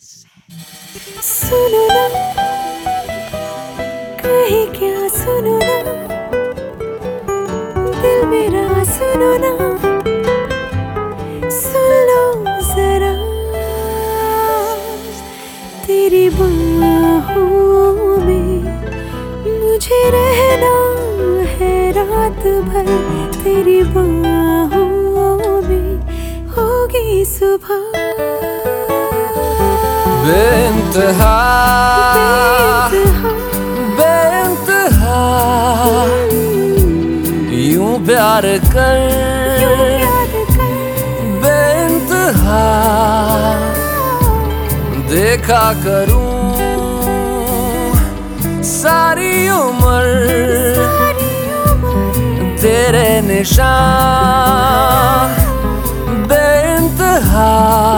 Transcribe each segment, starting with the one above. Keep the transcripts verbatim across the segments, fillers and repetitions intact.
सुनो ना, कहीं क्या सुनो ना, दिल मेरा सुनो ना, सुन लो जरा, तेरी बाहों में मुझे रहना है रात भर, तेरी बाहों में होगी सुबह। बेइंतहा बेइंतहा यूं प्यार कर बेइंतहा देखा करूं सारी उम्र तेरे निशान बेइंतहा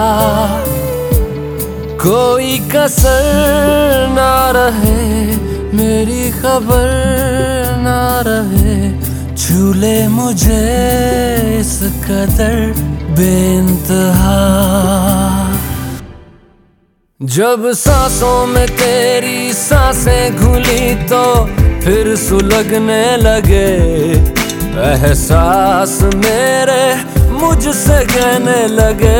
कोई कसर ना रहे मेरी खबर ना रहे झूले मुझे इस कदर बेइंतहा। जब सांसों में तेरी सांसें घुली तो फिर सुलगने लगे एहसास मेरे मुझसे कहने लगे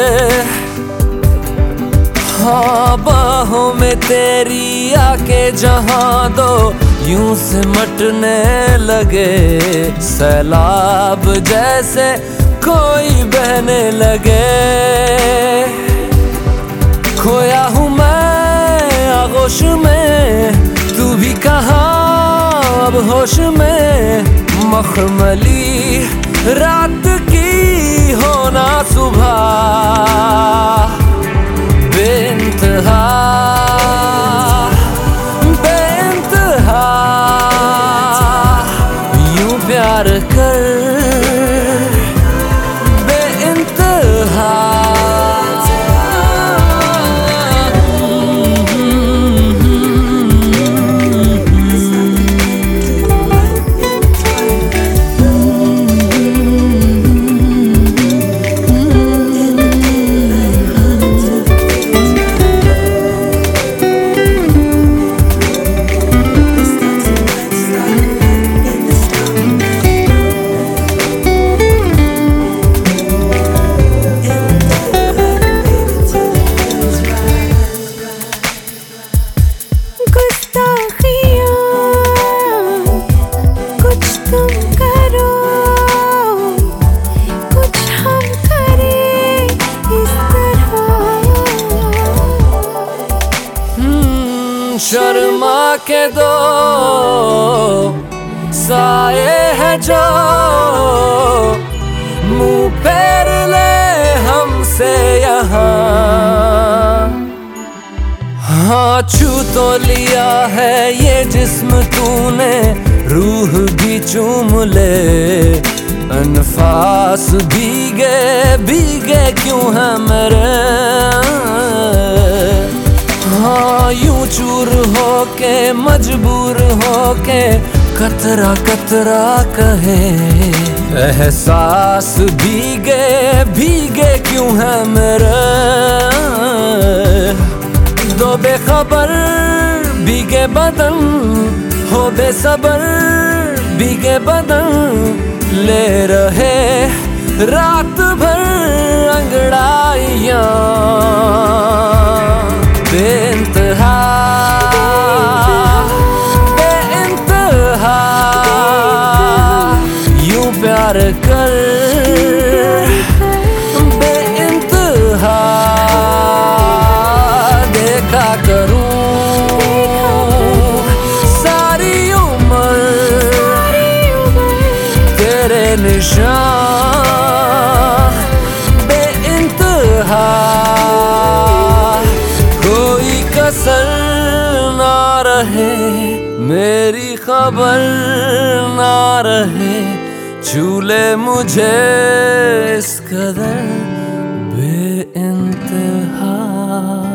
हाँ बाहों में तेरी आके जहाँ दो यूं सिमटने लगे सैलाब जैसे कोई बहने लगे खोया हूँ मैं आगोश में तू भी कहाँ अब होश में मखमली रात की होना सुबह बेइंतहा बेइंतहा यूं प्यार कर बेइंतहा। शर्मा के दो साए है जो मुंह फेर ले हमसे यहाँ हाँ छू तो लिया है ये जिस्म तूने रूह भी चूम ले अनफास भीगे भीगे क्यों है मेरे हाँ यूं चूर होके मजबूर होके कतरा कतरा कहे एहसास भीगे भीगे क्यों है मेरे दो बेखबर भीगे बदन हो बेसबर भीगे बदन ले रहे रात भर अंगड़ाइयाँ बेइंतहा बेइंतहा यूं प्यार कर बेइंतहा देखा करूं सारी उम्र तेरे निशान बेइंतहा कसर ना रहे मेरी खबर ना रहे झूले मुझे इस कदर बेइंतहा।